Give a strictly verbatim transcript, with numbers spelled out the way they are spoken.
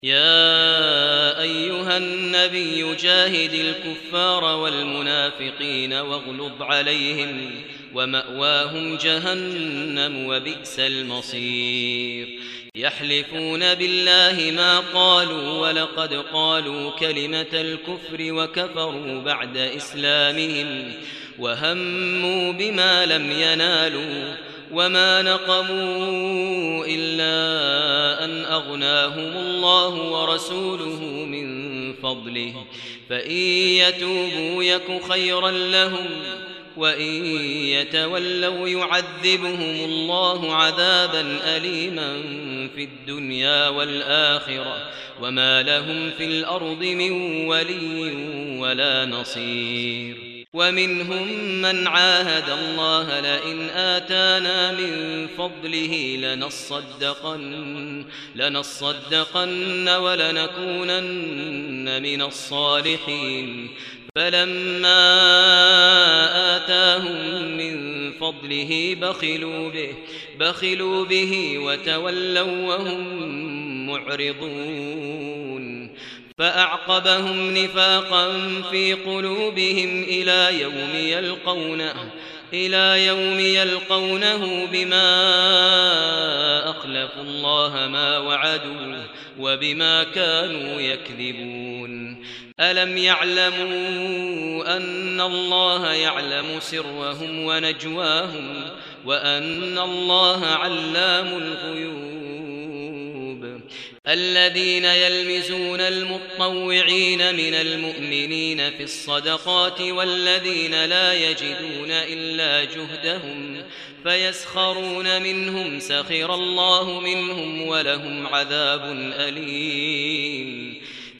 يا أيها النبي جاهد الكفار والمنافقين واغلظ عليهم ومأواهم جهنم وبئس المصير يحلفون بالله ما قالوا ولقد قالوا كلمة الكفر وكفروا بعد إسلامهم وهموا بما لم ينالوا وما نقموا إلا أن أغناهم الله ورسوله من فضله فإن يتوبوا يك خيرا لهم وإن يتولوا يعذبهم الله عذابا أليما في الدنيا والآخرة وما لهم في الأرض من ولي ولا نصير ومنهم من عاهد الله لئن آتانا من فضله لنصدقن, لنصدقن ولنكونن من الصالحين فلما آتاهم من فضله بخلوا به, بخلوا به وتولوا وهم معرضون فأعقبهم نفاقا في قلوبهم إلى يوم يلقونه إلى يوم يلقونه بما أخلفوا الله ما وعدوا وبما كانوا يكذبون ألم يعلموا أن الله يعلم سرهم ونجواهم وأن الله علام الغيوب الذين يلمزون المطوعين من المؤمنين في الصدقات والذين لا يجدون إلا جهدهم فيسخرون منهم سخر الله منهم ولهم عذاب أليم